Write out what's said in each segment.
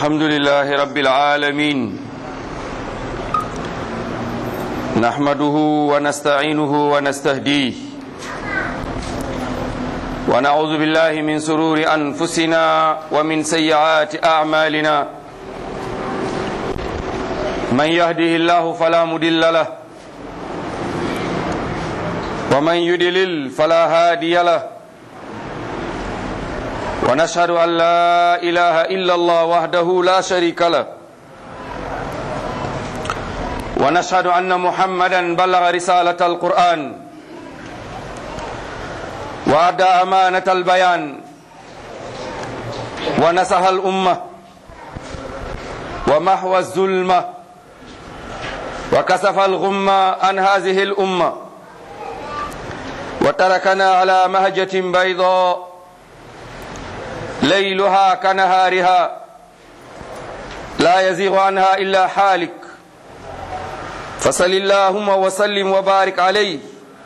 الحمد لله رب العالمين نحمده ونستعينه ونستهديه ونعوذ بالله من شرور أنفسنا ومن سيئات أعمالنا من يهده الله فلا مضل له ومن يضلل فلا هادي له ونشهد أن لا إله إلا الله وحده لا شريك له ونشهد أن محمدا بلغ رسالة القرآن وأدى أمانة البيان ونصح الأمة ومحو الظلمة وكشف الغمة عن هذه الأمة وتركنا على مهجة بيضاء ليلها كنهارها لا يزيغ عنها إلا حالك فصل اللهم وسلم وبارك عليه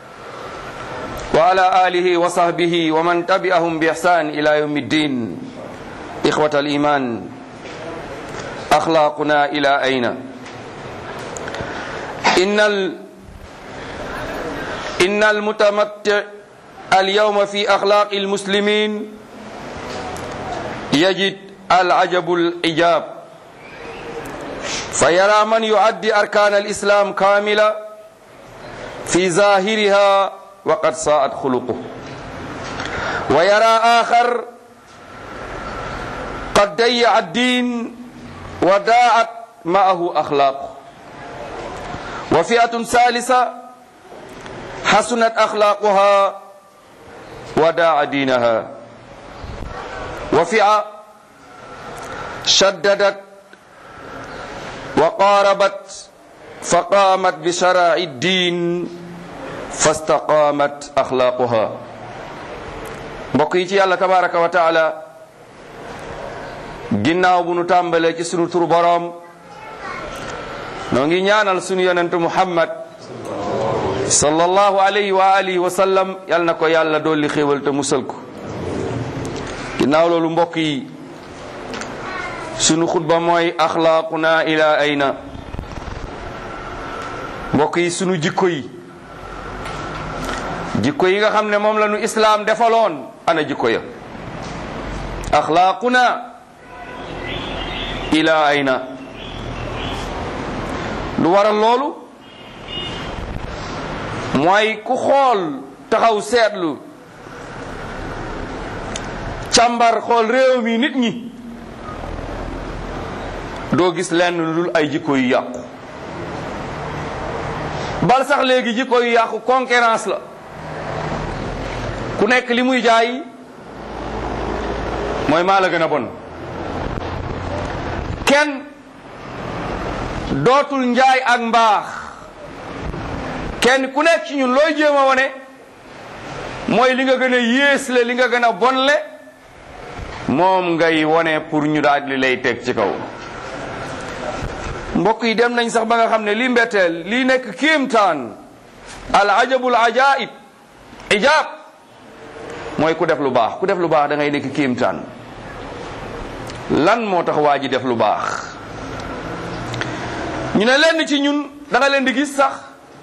وعلى آله وصحبه ومن تبعهم بإحسان إلى يوم الدين. إخوة الإيمان، أخلاقنا إلى أين؟ إن المتمتع اليوم في أخلاق المسلمين يجد العجب العجاب، فيرى من يؤدي أركان الإسلام كاملة في ظاهرها وقد ساءت خلقه، ويرى آخر قد ضيع الدين وضاعت معه أخلاقه، وفئة ثالثة حسنت أخلاقها وضاع دينها، وفئة شددت وقاربت فقامت بشرع الدين فاستقامت أخلاقها. mbokk yi ci yàlla tabaraka wa taala, ginnaaw bu nu tàmbalee ci sunu turu boroom, noo ngi ñaanal sunu yonentu Muhammad sallallahu alayhi wa alihi wa sallam, yal na ko yàlla dolli xéewal te musal ko. ginnaaw loolu mbokk yi, sunu xutba mooy axlaaquna ila ayna. mbokk yi, sunu jikko yi nga xam ne moom la nu islaam defaloon, ana jikko ya? axlaaquna ila ayna. lu waral loolu mooy ku xool taxaw seetlu càmbar xool réew mi, nit ñi, doo gis lenn lu dul ay jikko yu yàqu. bal sax léegi jikko yu yàqu concurrence la. ku nekk li muy jaay mooy maa la gën a bon. kenn dootul njaay ak mbaax. kenn ku nekk ci ñun looy jéem a wane mooy li nga gën a yées le, li nga gën a bon le, moom ngay wone pour ñu daal li lay teg ci kaw. mbokk yi, dem nañ sax ba nga xam ne lii mbetteel, lii nekk kéemtaan, al ajabul ajaib ijaab, mooy ku def lu baax. ku def lu baax da ngay nekk kéemtaan. lan moo tax waa ji def lu baax? ñu ne lenn ci ñun da nga leen di gis sax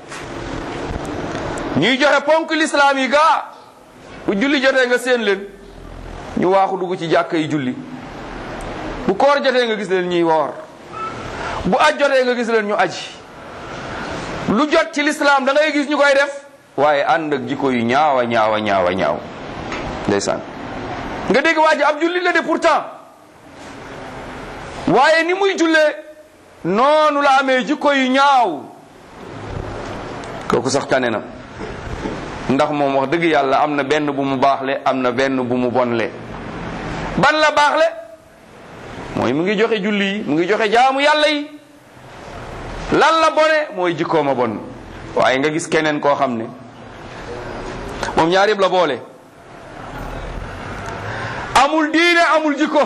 ñuy joxe ponk lislaam yi gaa, bu julli jotee nga seen leen ñu waaxu dugg ci jàkka yi julli. bu koor jotee nga gis leen ñuy woor. bu aj jotee nga gis leen ñu aji. lu jot ci lislaam da ngay gis ñu koy def, waaye ànd ak jikko yu ñaawa ñaawa ñaawa ñaaw. ndeysaan, nga dégg waa ji ab julli la de pourtant, waaye ni muy jullee noonu la amee jikko yu ñaaw. kooku sax tane na, ndax moom wax dëgg yàlla am na benn bu mu baaxle, am na benn bu mu bonle. ban la baaxle? mooy mu ngi joxe julli yi, mu ngi joxe jaamu yàlla yi. lan la bone? mooy jikkoom a bon. waaye nga gis keneen koo xam ne moom ñaar yëpp la boole, amul diine amul jikko.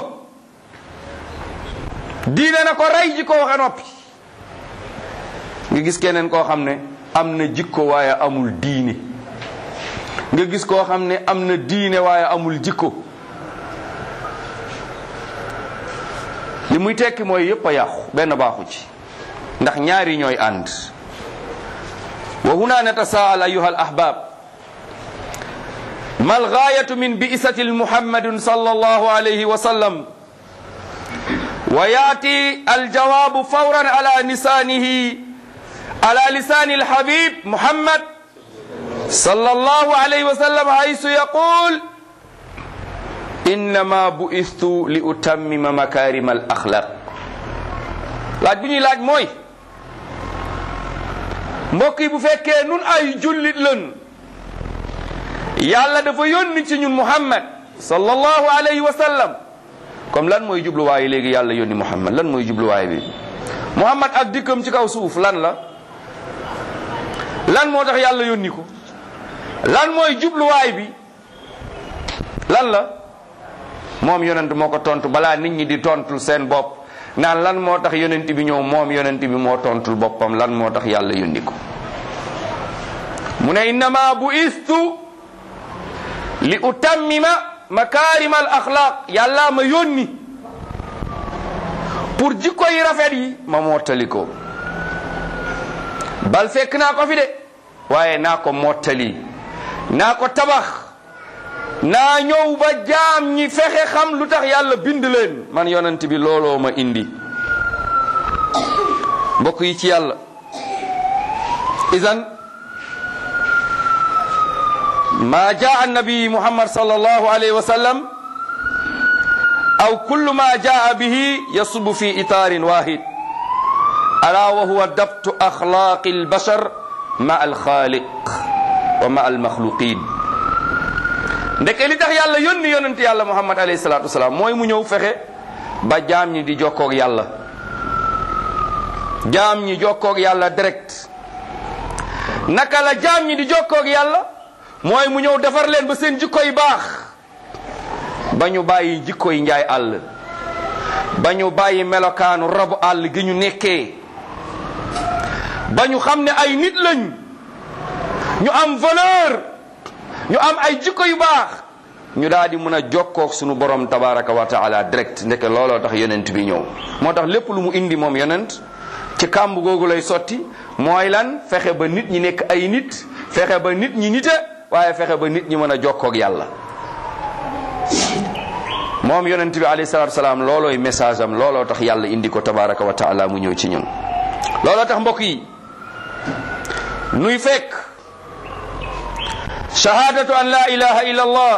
diine na ko rey, jikko waxe noppi. nga gis keneen koo xam ne am na jikko waaye amul diine. nga gis koo xam ne am na diine waaye amul jikko. li muy tekki mooy yépp a yàqu benn baaxu ci ndax ñaari ñooy ànd wa huna natasaal ayuha al ahbab ma al gaayatu min bi'sati muhammadin sallallahu alayhi wa sallam wa yaati al jawaabu fawran ala lisaani al habib muhammad sallallahu alayhi wa sallam haysu yaqul innama bu'istu li utammima makarima al axlaq. laaj bu ñuy laaj mooy mbokk yi bu fekkee nun ay jullit lan yàlla dafa yónni ci ñun muhammad sallallahu alayhi wa sallam comme lan mooy jubluwaay léegi yàlla yónni muhammad lan mooy jubluwaay bi muhammad ak dikkam ci kaw suuf lan la lan moo tax yàlla yónni ko lan mooy jubluwaay bi lan la moom yonent moo ko tontu balaa nit ñi di tontul seen bopp naan lan moo tax yonent bi ñëw moom yonent bi moo tontul boppam lan moo tax yàlla yónni ko mu ne innama bu'istu li utammima makarima al axlaq yàlla ma yónni pour jikko yi rafet yi ma mottali ko bal fekk naa ko fi de waaye naa ko mottali naa ko tabax naa ñëw ba jaam ñi fexe xam lu tax yàlla bind leen man yonent bi looloo ma indi mbokk yi ci yàlla idan ma jaa annabi muhammad sallallahu alayhi wa sallam aw kullu ma jaa bihi yasubu fi itaarin wahid ala wa huwa dabtu axlaaqi albashar ma alxaaliq wa ma almaxluqin ndeke li tax yàlla yónni yonent yàlla muhammad alayhi salatu wasalaam mooy mu ñëw fexe ba jaam ñi di jokkoog yàlla jaam ñi jokkoog yàlla direct naka la jaam ñi di jokkoog yàlla mooy mu ñëw defar leen ba seen jikko yi baax ba ñu bàyyi jikko yi njaay àll ba ñu bàyyi melokaanu rabu àll gi ñu nekkee ba ñu xam ne ay nit lañ ñu am valeur ñu am ay jikko yu baax ñu daal di mën a jokkoog sunu borom tabaraka wa taala direct ndeke looloo tax yonent bi ñëw moo tax lépp lu mu indi moom yonent ci kàmb googu lay sotti mooy lan fexe ba nit ñi nekk ay nit fexe ba nit ñi nite waaye fexe ba nit ñi mën a jokkoog yàlla moom yonent bi alayhi salatu wasalaam loolooy message am looloo tax yàlla indi ko tabaraka wa taala mu ñëw ci ñun looloo tax mbokk yi nuy fekk shahadatu an la ilaha illa allah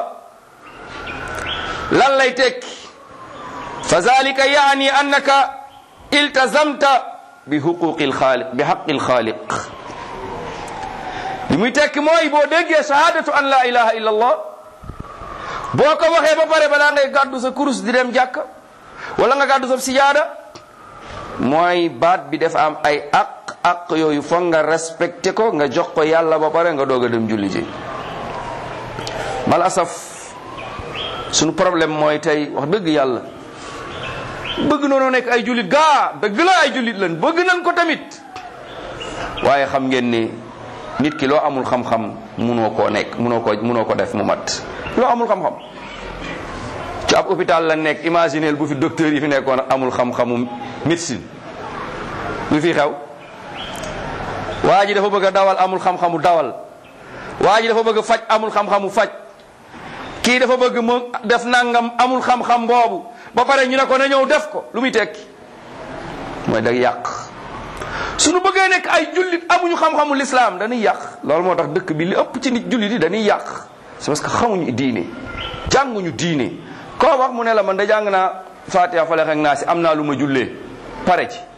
lan lay tekki fa zalika yaani annaka iltazamta bi huquqil xaaliq bi haqqil xaaliq li muy tekki mooy boo déggee shahadatu an la ilaha illa allah boo ko waxee ba pare balaa ngay gàddu sa kurus di dem jàkk wala nga gàddu sa sijaada mooy baat bi dafa am ay aq yooyu foog nga respecté ko nga jox ko yàlla ba pare nga doog a dem julli ji mal asaf sunu problème mooy tey wax dëgg yàlla bëgg noonu nekk ay jullit gaa dëgg la ay jullit lan bëgg nañ ko tamit waaye xam ngeen ni nit ki loo amul xam-xam munoo koo nekk munoo ko def mu mat loo amul xam-xam ci ab hôpital la nekk imagineel bu fi docteur yi fi nekkoon amul xam-xamu médecine lu fi xew waa ji dafa bëgg a dawal amul xam-xamu dawal waa ji dafa bëgg a faj amul xam-xamu faj kii dafa bëgg mu def nangam amul xam-xam boobu ba pare ñu ne ko na ñëw def ko lu muy tekki mooy day yàq suñu bëggee nekk ay jullit amuñu xam-xamu l'islam dañuy yàq loolu moo tax dëkk bi li ëpp ci nit jullit yi dañuy yàq c'est parce que xamuñu diine jànguñu diine koo wax mu ne la man da jàng naa Fatiha Falaq ak Naas am naa lu ma jullee pare ci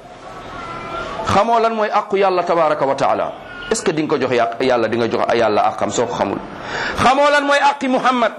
xamoo lan mooy aqu yàlla tabaraka wa taala est-ce que di nga ko jox yàlla di nga jox yàlla aqam soo ko xamul xamoo lan mooy aqi Muhammad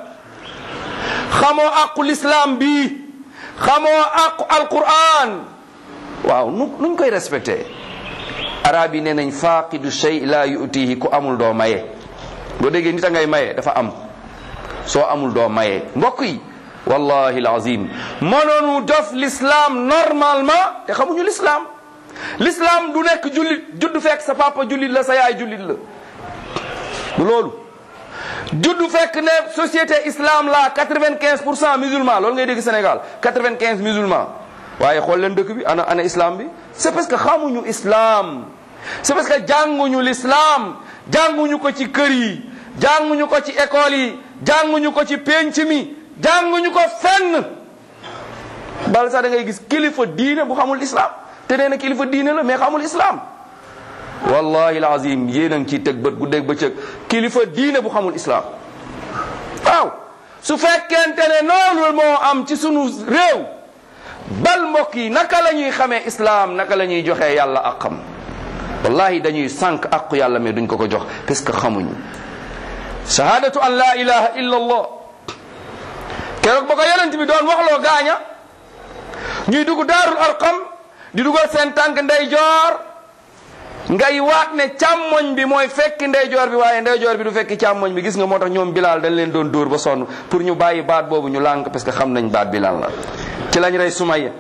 xamoo aqu l'islam bi xamoo aqu alquran waaw nuñ koy respecté arab yi nee nañ faaqidu shay la yu'tihi ku amul doo maye boo déggee nit a ngay maye dafa am soo amul doo maye mbokk yi wallahi alazim mënoonu def l'islam normalement te xamuñu l'islam l'islam du nekk jullit juddu fekk sa papa jullit la sa yaay jullit la du loolu juddu fekk ne société islam la 95% musulman loolu ngay dégg Sénégal 95 musulman waaye xool leen dëkk bi ana islam bi. c'est parce que xamuñu islam, c'est parce que jànguñu l'islam, jànguñu ko ci kër yi, jànguñu ko ci école yi, jànguñu ko ci penc mi, jànguñu ko fenn. bal sax da ngay gis kilifa diine bu xamul islam te nee na kilifa diine la mais xamul islam. wallahi alazim yéen a ngi ciy teg bët bu dégg bëccëg kilifa diine bu xamul islam. waaw su fekkente ne noonu moo am ci sunu réew, bal mbokk yi naka la ñuy xamee islam, naka la ñuy joxee yàlla ak xam. wallahi dañuy sànq aqu yàlla mais duñ ko jox parce que xamuñu. shahadatu an la ilaha illa allah keroog ba ko yonent bi doon waxloo gaaña ñuy dugg daarul arqam di dugal seen tànk ndeyjoor, ngay waat ne càmmoñ bi mooy fekki ndeyjoor bi waaye ndeyjoor bi du fekki càmmoñ bi. gis nga moo tax ñoom Bilal dañ leen doon dóor ba sonn pour ñu bàyyi baat boobu ñu lànk parce que xam nañ baat bi lan la. ci lañ rey Sumayya,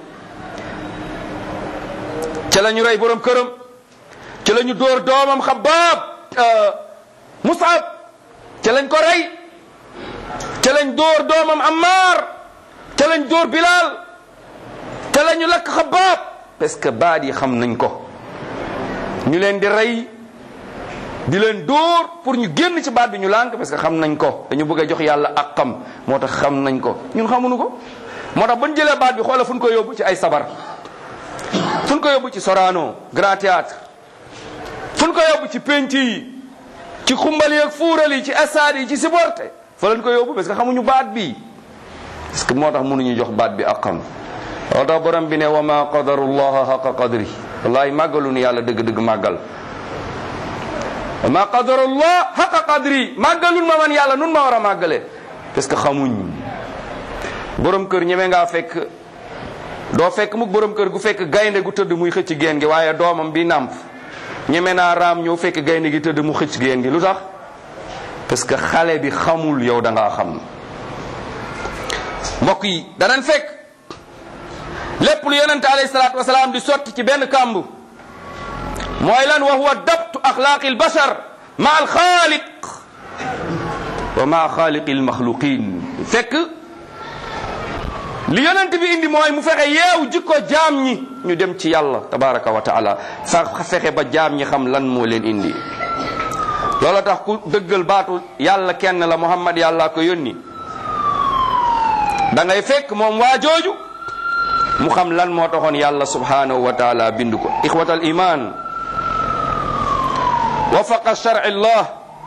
ci lañu rey borom këram, ci lañu dóor doomam Xabbaab Mus'ab, ci lañ ko rey, ci lañ dóor doomam Ammar, ci lañ dóor Bilal, ci lañu lakk Xabbaab parce que baat yi xam nañ ko. ñu leen di rey di leen dóor pour ñu génn ci baat bi ñu lànk parce que xam nañ ko, dañu bëgg a jox yàlla ak xam moo tax xam nañ ko. ñun xamuñu ko moo tax bañ jëlee baat bi xoola fu ñu ko yóbbu ci ay sabar, fu ñu ko yóbbu ci Sorano Grand Théâtre, fu ñu ko yóbbu ci penc yi, ci xumbali ak fuural yi, ci stade yi, ci siborte fa lañ ko yóbbu parce que xamuñu baat bi. parce que moo tax mënuñu jox baat bi ak xam. moo tax borom bi ne wa ma qadarullaha haqa qadri, wallahi màggalu ni yàlla dëgg-dëgg màggal. wa ma qadarullah haqa qadri, màggalun ma man yàlla nun ma war a màggale parce que xamuñ. borom kër ñeme ngaa fekk, doo fekk mukk borom kër gu fekk gaynde gu tëdd muy xëcc geen gi, waaye doomam bi nàmp ñeme naa raam ñëw fekk gaynde gi tëdd mu xëcc geen gi. lu tax? parce que xale bi xamul, yow da ngaa xam. mbokk yi danañ fekk lépp lu yonente alayhi salaatu wasalaam di sotti ci benn kàmb mooy lan? wa huwa dabtu axlaaqi albashar ma alxaaliq wa ma xaaliqi almaxluqin. fekk li yonent bi indi mooy mu fexe yeew jikko jaam ñi ñu dem ci yàlla tabaraka wa taala, fexe ba jaam ñi xam lan moo leen indi. loola tax ku dëggal baatu yàlla kenn la, Muhammad yàlla ko yónni, da ngay fekk moom waa jooju mu xam lan moo taxoon yàlla subhanahu wa taala bind ko. ixwatal iman, wafaqa shar'i llah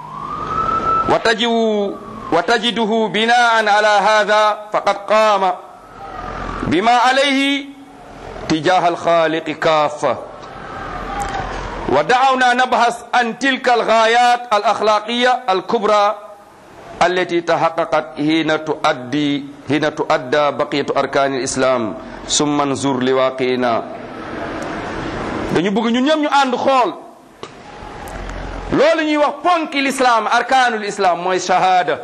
wa tajiduhu binaan ala hada faqad qaama bima alayhi tijaha alxaaliqi kaafa wa da'awna nabhas an tilka alghayat alaxlaqiya alkubra allati tahaqqaqat hina tuadda baqiyatu arkani alislam summa nzur liwaqina. dañu bëgg ñun ñëpp ñu ànd xool loolu ñuy wax ponki l'islam, arkaanul islam mooy shahada,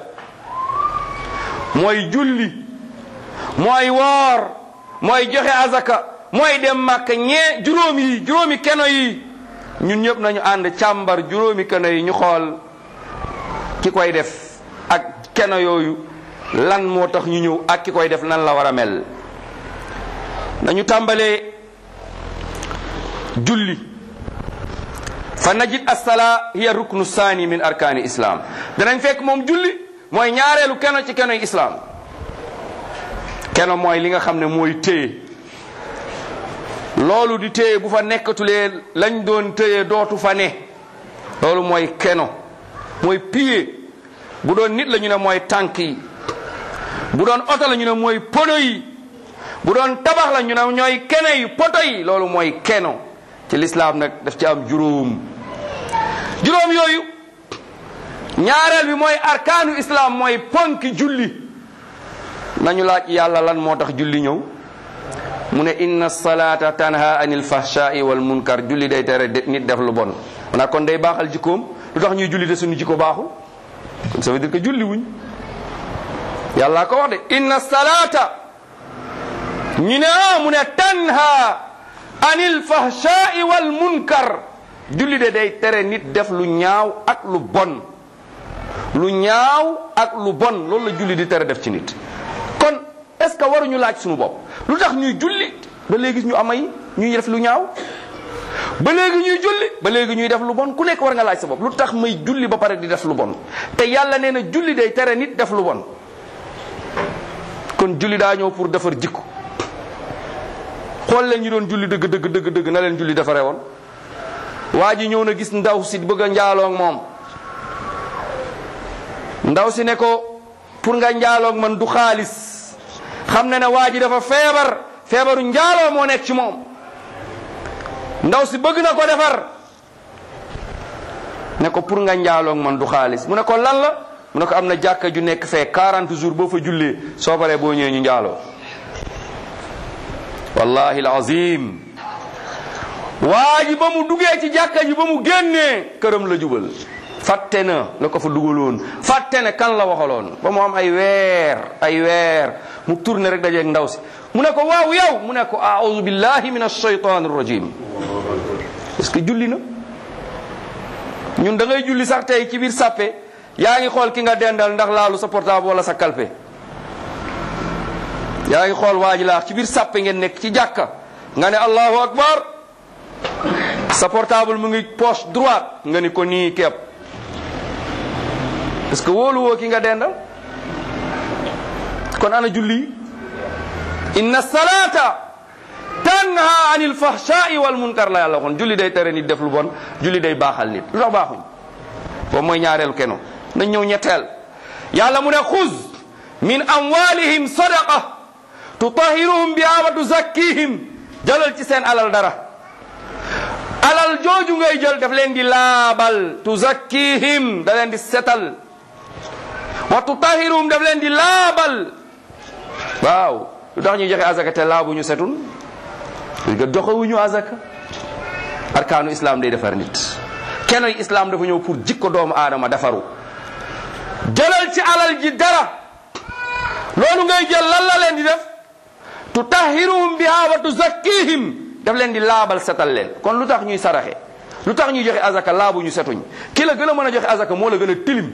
mooy julli, mooy woor, mooy joxe azaka, mooy dem Makka, juróomi keno yi. ñun ñëpp nañu ànd càmbar juróomi keno yi, ñu xool ki koy def ak keno yooyu lan moo tax ñu ñëw ak ki koy def nan la war a mel. nañu tàmbalee julli. fa najid as-salaa hiya ruknu saani min arkaani islam. danañ fekk moom julli mooy ñaareelu keno ci kenoy islam. keno mooy li nga xam ne mooy téye, loolu di téye bu fa nekkatulee lañ doon téye dootu fa ne, loolu mooy keno, mooy pied. bu doon nit la ñu ne mooy tànk yi, bu doon oto la ñu ne mooy pono yi, bu doon tabax la ñu ne ñooy kene yi, poto yi. loolu mooy keno. ci lislaam nag daf ci am juróom yooyu. ñaareel bi mooy arkaanu islam, mooy ponki julli. nañu laaj yàlla lan moo tax julli ñëw. mu ne inna salata tanha anil fahshai wal munkar, julli day tere nit def lu bon. maanaam kon day baaxal jikkoom. lu tax ñuy julli te suñu jikko baaxul? kon ça veut dire que julli wuñ. yàlla ko wax de inna salata, ñu ne mu ne tanha anil fahshai wal munkar, julli de day tere nit def lu ñaaw ak lu bon. lu ñaaw ak lu bon loolu la julli di tere def ci nit. kon est-ce que waruñu laaj suñu bopp lu tax ñuy julli ba léegi ñu amay ñuy def lu ñaaw, ba léegi ñuy julli ba léegi ñuy def lu bon. ku nekk war nga laaj sa bopp lu tax may julli ba pare di def lu bon, te yàlla nee na julli day tere nit def lu bon. kon julli daa ñëw pour defar jikko. xool leen ñu doon julli dëgg na leen julli defaree woon. waa ji ñëw na gis ndaw si bëgg a njaaloo ak moom, ndaw si ne ko pour nga njaaloo ak man du xaalis, xam na ne waa ji dafa feebaru njaaloo moo nekk ci moom. ndaw si bëgg na ko defar, ne ko pour nga njaaloo ak man du xaalis. mu ne ko lan la? mu ne ko am na jàkka ju nekk fee 40 jours boo fa jullee soo paree boo ñëwee ñu njaaloo. wallahi alazim, waa ji ba mu duggee ci jàkka ji ba mu génnee këram la jubal. fàtte na la ko fa dugaloon, fàtte ne kan la waxaloon. ba mu am ay weer mu tourné rek dajeeg ndaw si. mu ne ko waaw yow, mu ne ko a'udhu billahi minash shaytanir rajim. est-ce que julli na? ñun da ngay julli sax tey ci biir sàppe yaa ngi xool ki nga dendal ndax laalu sa portable wala sa kalpe. yaa ngi xool waa ji laax ci biir sàppe ngeen nekk ci jàkka nga ne allahu akbar, sa portable mu ngi poche droite nga ni ko nii kepp. parce que wóolu woo ki nga dendal. kon ana julli? inna salata tanha anil fahsha'i wal munkar la yàlla waxoon. julli day tere nit def lu bon, julli day baaxal nit. lu tax baaxuñ? boobu mooy ñaareelu keno. nañ ñëw ñetteel. yàlla mu ne xuz min amwalihim sadaqa tutahiruhum biha wa tuzakkihim. jëlal ci seen alal dara, alal jooju ngay jël daf leen di laabal. tuzakkihim da leen di setal, wa tutahiruhum daf leen di laabal. waaw lu tax ñuy joxe azaka te laabuñu setun? parce que joxewuñu azaka. arkaanu islam day defar nit. kenoy islam dafa ñëw pour jikko doomu aadama defaru. jëlal ci alal ji dara, loolu ngay jël lan la leen di def? tutahhiruhum biha wa tuzakkihim daf leen di laabal setal leen. kon lu tax ñuy saraxe, lu tax ñuy joxe azaka laabuñu setuñ? ki la gën a mën a joxe azaka moo la gën a tilim,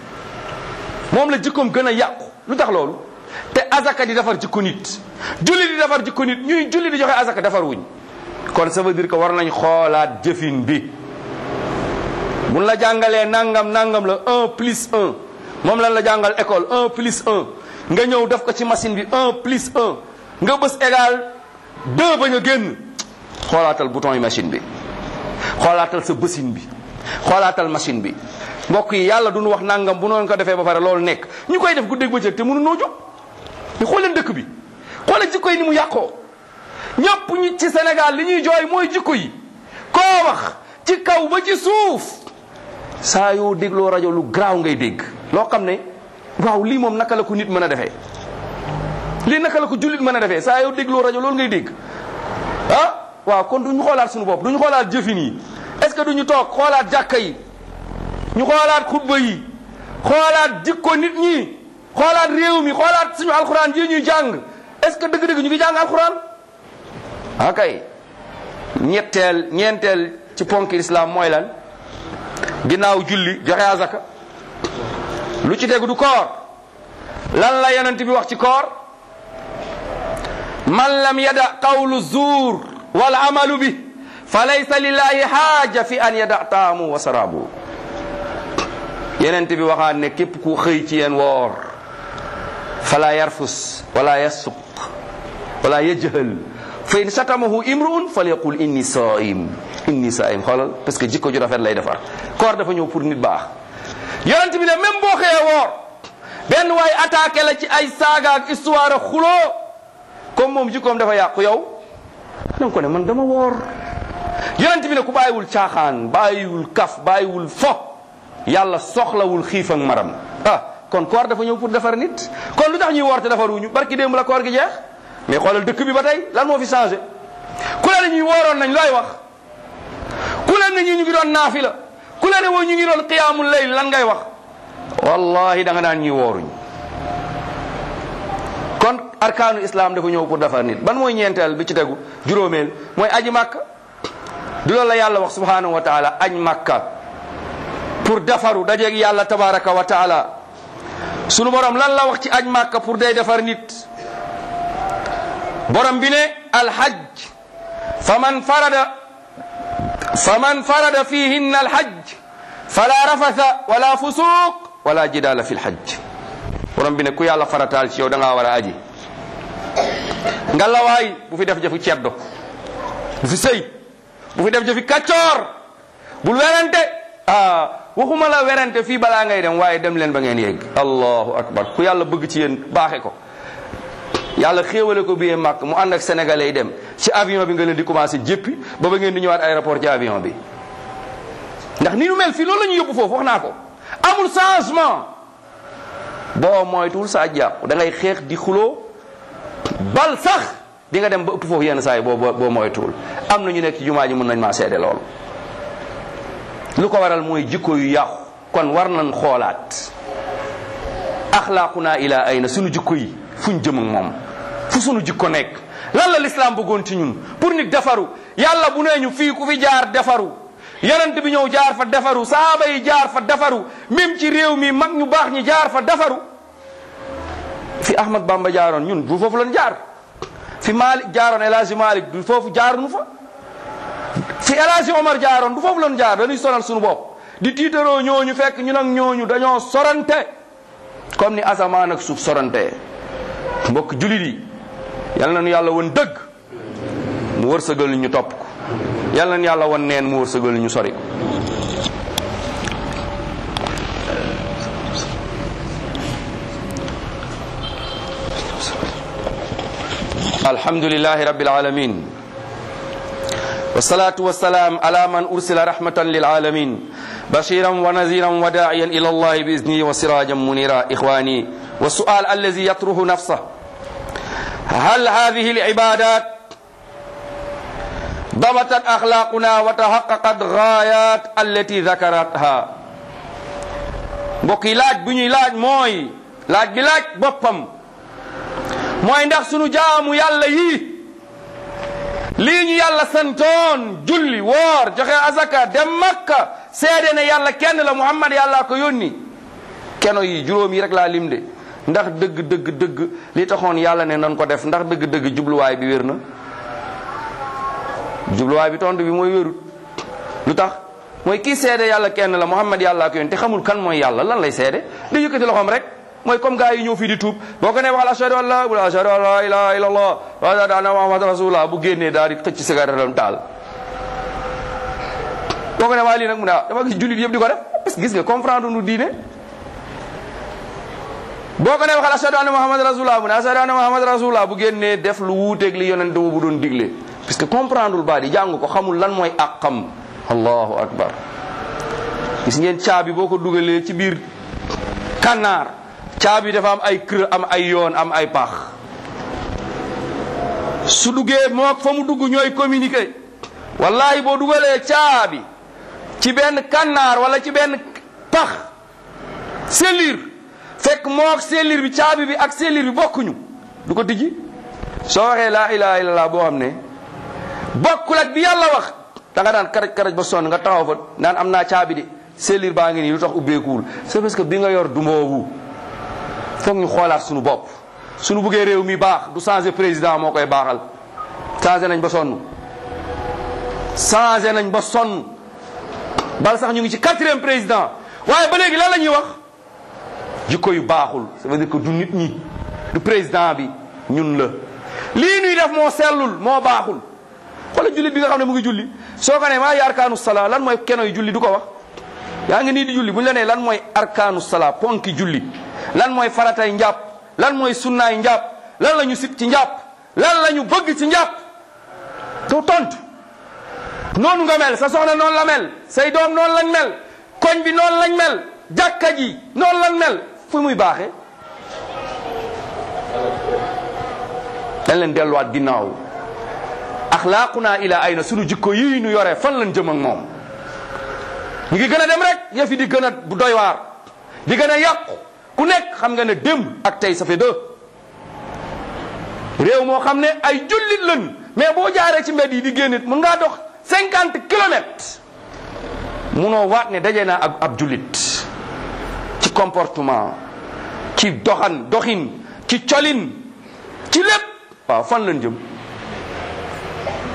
moom la jikkoom gën a yàqu. lu tax loolu? te azaka di defar jikko nit, julli di defar jikko nit, ñuy julli di joxe azaka defar wuñ. kon ça veut dire que war nañ xoolaat jëfin bi. buñ la jàngalee nangam la 1 plus 1 moom lan la jàngal école 1 plus 1 nga ñëw def ko ci machine bi 1 plus 1 nga bës égal 2 bañ a génn. xoolaatal bouton yi machine bi, xoolaatal sa bësin bi, xoolaatal machine bi. mbokk yi yàlla duñu wax nangam bu noonu ko defee ba pare loolu nekk ñu koy def guddeeg bëccëg te mënu noo jóg. ñu xool leen dëkk bi, xoolal jikko yi ni mu yàqoo. ñëpp ñi ci Sénégal li ñuy jooy mooy jikko yi. koo wax ci kaw ba ci suuf saa yoo dégloo rajo lu garaaw ngay dégg loo xam ne waaw lii moom naka la ko nit mën a defee, lii naka la ko jullit mën a defee. saa yoo dégloo rajo loolu ngay dégg. ah waaw kon duñu xoolaat suñu bopp, duñu xoolaat jëfin yi. est-ce que duñu toog xoolaat jàkka yi, ñu xoolaat xutba yi, xoolaat jikko nit ñi, xoolaat réew mi, xoolaat suñu alxuraan ji ñuy jàng. est-ce que dëgg-dëgg ñu ngi jàng alxuraan? akay ñeenteel ci ponk islam mooy lan? ginnaaw julli joxe azaka. lu ci tegu du koor. lan la yonent bi wax ci koor? man lam yada qawlu zuur wal amalu bi fa laysa lillahi haaja fi an yada taamu wa sarabu. yonent bi waxaan ne képp ku xëy ci yéen woor fala yarfus wala yasuq wala yajhal fa in satamahu imruun falyaqul inni saim xoolal, parce que jikko ju rafet lay defar. koor dafa ñëw pour nit baax. yonent bi ne même boo xëyee woor benn waay attaqué la ci ay saaga ak histoire ak xuloo, comme moom jikkoom dafa yàqu, yow danga ko ne man dama woor. yonent bi ne ku bàyyiwul caaxaan, bàyyiwul kaf, bàyyiwul fo, yàlla soxlawul xiif ak maram. kon koor dafa ñëw pour defar nit. kon lu tax ñuy woor te defaruñu? barki démb la koor gi jeex, mais xoolal dëkk bi ba tey lan moo fi changé? ku la ne ñuy wooroon nañ looy wax? ku la ne ñu ngi doon naafila, ku la ne woo ñu ngi doon qiyaamul layl lan ngay wax? wallahi da nga naan ñuy wooruñ. kon arkaanu islam dafa ñëw pour defar nit. ban mooy ñeenteel bi ci tegu? juróomeel mooy aji màkka. du loolu la yàlla wax subhanahu wa taala, añ màkka pour defaru dajeeg yàlla tabaraka wa taala. sunu borom lan la wax ci añ màkka pour day defar nit? borom bi ne alhajj faman farada fihinna alhajj fala rafatha wala fusuq wala jidala fi lhajj. borom bi ne ku yàlla farataal ci yow da ngaa war a aji. ngalawaay bu fi def jëfi ceddo, bu fi sëy, bu fi def jëfi kaccoor, bul werante. waxuma la werante fii balaa ngay dem, waaye dem leen ba ngeen yegg. allahu akbar. ku yàlla bëgg ci yéen baaxe ko, yàlla xéewale ko biyee màkk mu ànd ak sénégalais yi dem ci avion bi nga leen di commencé jéppi ba ba ngeen di ñëwaat aéroport ci avion bi. ndax ni nu mel fii loolu la ñu yóbbu foofu, wax naa ko. amul changement. boo moytuwul sa jàpp da ngay xeex di xuloo bal sax di nga dem ba ëpp foofu yenn saa yi boo moytuwul. am na ñu nekk ci jumaa ji mën nañ maa seede loolu. lu ko waral mooy jikko yu yàqu. kon war nañ xoolaat axlaaquna ila ayna, sunu jikko yi fuñ jëm ak moom, fu sunu jikko nekk. lan la l'islam bëggoon ci ñun pour nit defaru. yàlla bu nee ñu fii ku fi jaar defaru, yonent bi ñëw jaar fa defaru, saaba yi jaar fa defaru, même ci réew mi mag ñu baax ñi jaar fa defaru. fi Ahmad Bamba jaaroon ñun du foofu lañ jaar. fi Malik jaaroon El Hadji Malik du foofu jaaruñu fa. fi El Hadji Omar jaaroon du foofu lañ jaar. dañuy sonal suñu bopp di tiitaroo ñooñu fekk ñun ak ñooñu dañoo sorante comme ni asamaan ak suuf sorante. mbokk julit yi, yal na nu yàlla won dëgg mu wërsëgal ñu topp ko, yal na nu yàlla won neen mu wërsëgal ñu sori ko. alhamdulillahi rabbil alamin wassalatu wassalam ala man ursila rahmatan lil alamin bashiran wa naziran wa da'iyan ila Allah bi iznihi wa sirajan munira. ikhwani والسؤال الذي يطرح نفسه هل هذه العبادات ضبطت أخلاقنا وتحققت غايات التي ذكرتها. mbokk yi laaj bu ñuy laaj mooy laaj bi laaj boppam mooy ndax sunu jaamu yàlla yi lii ñu yàlla santoon julli woor joxe azaka dem Makka seede ne yàlla kenn la Muhammad yàlla ko yónni keno yi juróom yi rek laa lim de ndax dëgg li taxoon yàlla ne nan ko def ndax dëgg jubluwaay bi wér na. jubluwaay bi tontu bi mooy wérut. lu tax mooy kii seede yàlla kenn la Muhammad yàlla ko yónni te xamul kan mooy yàlla lan lay seede di yëkkati loxoom rek. mooy comme gars yi ñëw fii di tuub boo ko nee waxal ashhadu an la ilaha illallah wa ashhadu anna muhammadan rasulullah bu génnee daal di xëcc cigarette taal. boo ko nee waa lii nag mu ne dama gis jullit yëpp di ko def parce que gis nga comprendre nu diine. boo ko nee waxal ashhadu anna muhammadan rasulullah mu ne ashhadu anna muhammadan rasulullah bu génnee def lu wuuteeg li yonent bu doon digle parce que comprendreul ba di jàng ko xamul lan mooy àqam. allahu akbar. gis ngeen caabi boo ko dugalee ci biir kànnaar caabi dafa am ay kër am ay yoon am ay pax su duggee mook fa mu dugg ñooy communiquer. wallahi boo dugalee caabi ci benn kànnaar wala ci benn pax sellir fekk mook sellir bi caabi bi ak sellir bi bokkuñu du ko tijji. soo waxee laa ilaha illallah boo xam ne bokkul ak bi yàlla wax da nga daan karaj ba sonn nga taxaw fa naan am naa caabi de sellir baa ngi nii lu tax ubbeekuwul c'est parce que bi nga yor du mboobu. foog ñu xoolaat suñu bopp suñu buggee réew mi baax du changer président moo koy baaxal. changer nañ ba sonn bal sax ñu ngi ci 4e président waaye ba léegi lan la ñuy wax jikko yu baaxul. ça veut dire que du nit ñi du président bi ñun la. lii ñuy def moo sellul moo baaxul. xoolal jullit bi nga xam ne mu ngi julli soo ko nee maa yi arkaanu salaa lan mooy keno yu julli du ko wax. yaa ngi nii di julli bu ñu la nee lan mooy arkaanu salaa ponki julli lan mooy faratay njàpp lan mooy sunnaay njàpp lan la ñu sib ci njàpp lan la ñu bëgg ci njàpp doo tontu. noonu nga mel sa soxna noonu la mel say doom noonu lañ mel koñ bi noonu lañ mel jàkka ji noonu lañ mel fu muy baaxee. dañ leen delluwaat ginnaaw axlaaquna ila ayna sunu jikko yii ñu yore fan lañ jëm ak moom. ñu ngi gën a dem rek yëf yi di gën a bu doy waar di gën a yàqu ku nekk xam nga ne démb ak tey ça fait 2. réew moo xam ne ay jullit lañ mais boo jaaree ci mbedd yi di génn mën ngaa dox 50 kilomètres munoo waat ne daje naa ak ab jullit ci comportement ci doxin ci colin ci lépp. waaw fan lañ jëm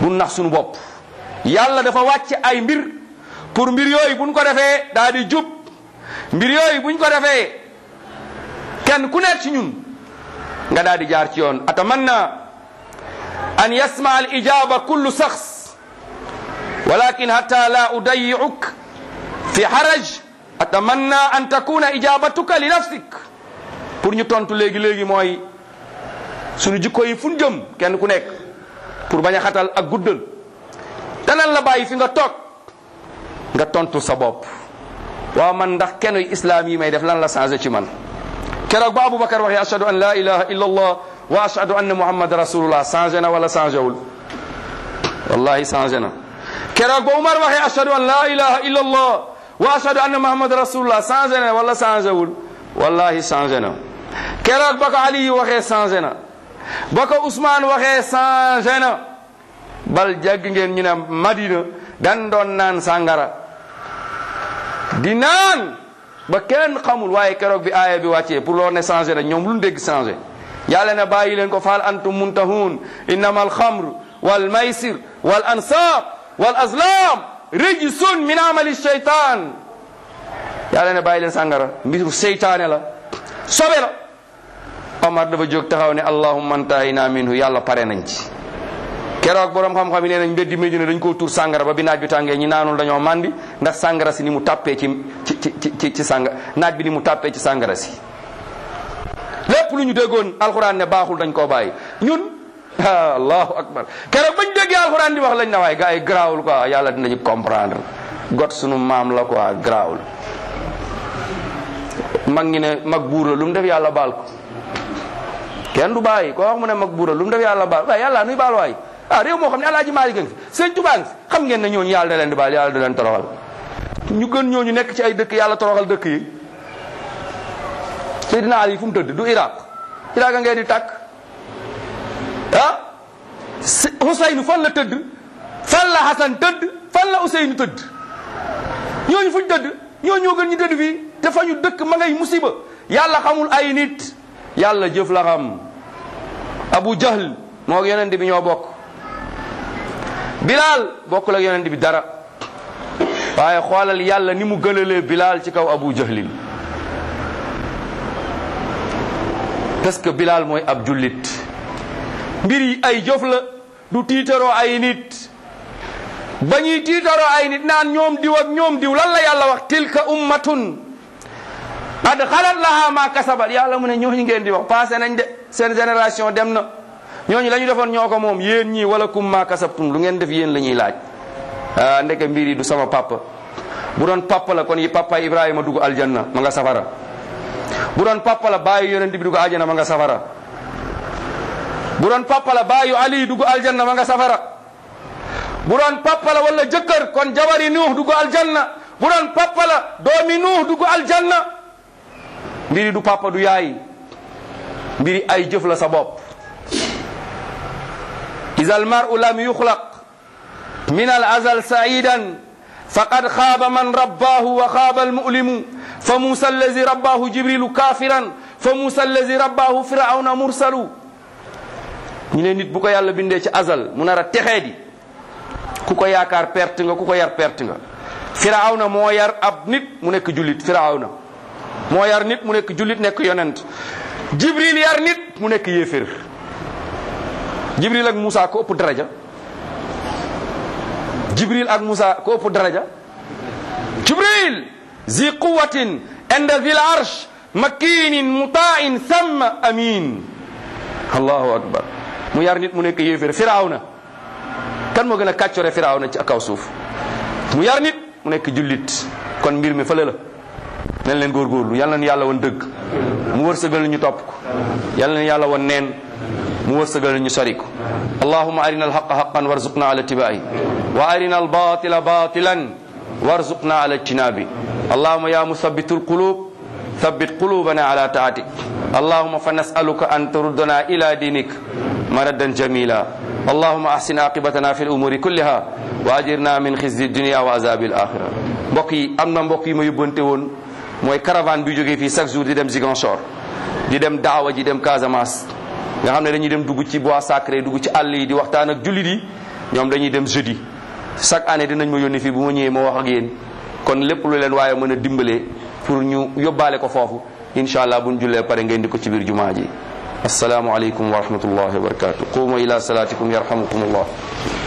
bu nax suñu bopp. yàlla dafa wàcc ay mbir pour mbir yooyu buñ ko defee daal di jub mbir yooyu buñ ko defee kenn ku nekk ci ñun nga daal di jaar ci yoon. atamanna an yasma al ijaba kullu shakhs walakin hatta la udayi'uk fi haraj atamanna an takuna ijabatuka li nafsik. pour ñu tontu léegi mooy suñu jikko yi fu ñu jëm kenn ku nekk pour bañ a xatal ak guddal danañ la bàyyi fi nga toog nga tontu sa bopp. waaw man ndax kenn islam yi may def lan la changé ci man. keroog ba Aboubacar waxee ashhadu an la ilaha illa allah wa ashhadu anna muhammad rasulullah changé na wala changé wul? wallahi changé na. keroog ba Umar waxee ashhadu an la ilaha illa allah wa ashhadu anna muhammad rasulullah changé na wala changé wul? wallahi changé na. keroog ba ko Ali waxee changé na. ba ko Ousmane waxee changé na. bal jàgg ngeen ñu ne Madina dan doon naan sàngara di naan ba kenn xamul waaye keroog bi aaya bi wàccee pour loolu ne changé na ñoom lu ñu dégg changé. yàlla ne bàyyi leen ko faal antum muntahun innama alxamr wal maysir wal ansab wal azlam rijsun min amali shaytan. yàlla ne bàyyi leen sàngara mbiru seytaane la sobe la. Omar dafa jóg taxaw ne allahumma antahina minhu yàlla pare nañ ci. keroog borom xam-xam yi nee nañ mbeddi Medina dañ koo tur sàngara ba bi naaj bi tàngee ñi naanul dañoo màndi ndax sàngara si ni mu tàppee ci sàngara naaj bi ni mu tàppee ci sàngara si. lépp lu ñu déggoon alxuraan ne baaxul dañ koo bàyyi ñun allahu akbar keroog bañ déggee alxuraan di wax lañ na waaye gars yi garaawul quoi yàlla dinañu comprendre got sunu maam la quoi garaawul. mag ñi ne mag buur la lu mu def yàlla baal ko kenn du bàyyi koo wax mu ne mag buur la lu mu def yàlla baal waaye yàlla nuy baal waay. réew moo xam ne Alaaji Maalik ngi fi Sëñ Tuubaa ngi fi xam ngeen ne ñooñu yàlla da leen di baal yàlla da leen toroxal. ñu gën ñooñu nekk ci ay dëkk yàlla toroxal dëkk yi. Seydina Ali fu mu tëdd du Iraq a ngeen di tàkk ah Huseynu fan la tëdd fan la Hasan tëdd fan la Useynu tëdd ñooñu fuñ tëdd ñoo gën ñu tëdd fii te fa ñu dëkk ma ngay musiba. yàlla xamul ay nit yàlla jëf la xam. Abu Jahl moo ak yonent bi ñoo bokk. Bilal bokkul ak yonent bi dara waaye xoolal yàlla ni mu gënalee Bilal ci kaw Abu Jahlin parce que Bilal mooy ab jullit. mbir yi ay jëf la du tiitaroo ay nit. ba ñuy tiitaroo ay nit naan ñoom diw ak ñoom diw lan la yàlla wax tilka ummatun qad xalat laha ma kasabat yàlla mu ne ñooñu ngeen di wax passé nañ de seen génération dem na. ñooñu la ñu defoon ñoo ko moom yéen ñii wala kum ma kasabtum lu ngeen def yéen la ñuy laaj. ndeke mbir yi du sama papa bu doon papa la kon yi papa Ibrahima dugg aljanna ma nga safara. bu doon papa la baayu yonent bi dugg aljanna ma nga safara. bu doon papa la baayu Ali dugg aljanna ma nga safara. bu doon papa la wala jëkkër kon jabari Nuux dugg aljanna. bu doon papa la doomi Nuux dugg aljanna. mbiri du papa du yaay mbiri ay jëf la sa bopp. إذا المرء لم يخلق من الأزل سعيدا فقد خاب من رباه وخاب المؤلم فموسى الذي رباه جبريل كافرا فموسى الذي رباه فرعون مرسل. ñu ne nit bu ko yàlla bindee ci azal mu nar a texee di ku ko yaakaar perte nga ku ko yar perte nga. Firawna moo yar ab nit mu nekk jullit. Firawna moo yar nit mu nekk jullit nekk yonent. Jibril yar nit mu nekk yéefér. Jibril ak Moussa ko ëpp daraja. Jibril ak Moussa ko ëpp daraja. Jibril zi quwwatin inda zil arsh makinin mutain thumma amin. allahu akbar mu yar nit mu nekk yéeféer. Firawna kan moo gën a kàccore Firawna ci kaw suuf. mu yar nit mu nekk jullit. kon mbir mi fële la. nañ leen góorgóorlu yal na yàlla woon dëgg mu wërsëgal ñu topp ko. yal na yàlla woon neen mu wërsëgal ñu sori ko. allahumma arina alhaqa haqqan warzuqna ala ittiba'i wa arina albatila batilan warzuqna ala ijtinabi. allahumma ya musabbitul qulub thabbit qulubana ala taatik. allahumma fa nas'aluka an turuddana ila dinik maradan jamila. allahumma ahsin aqibatana fi al-umuri kulliha wa ajirna min khizyi dunya wa azabil akhirah. mbokk yi am na mbokk yi ma yóbbante woon mooy caravane bi jógee fii chaque jour di dem Ziguinchor di dem daawa ji dem Casamance nga xam ne dañuy dem dugg ci bois sacré dugg ci àll yi di waxtaan ak jullit yi ñoom dañuy dem jeudi chaque année dinañ ma yónni fii bu ma ñëwee ma wax ak yéen kon lépp lu leen waaye mën a dimbalee pour ñu yóbbaale ko foofu incha allah buñ jullee pare ngeen di ko ci biir jumaa ji. assalaamu aleykum wa rahmatullahi wa barakatuh. qumu ila salatikum yarhamukum allah.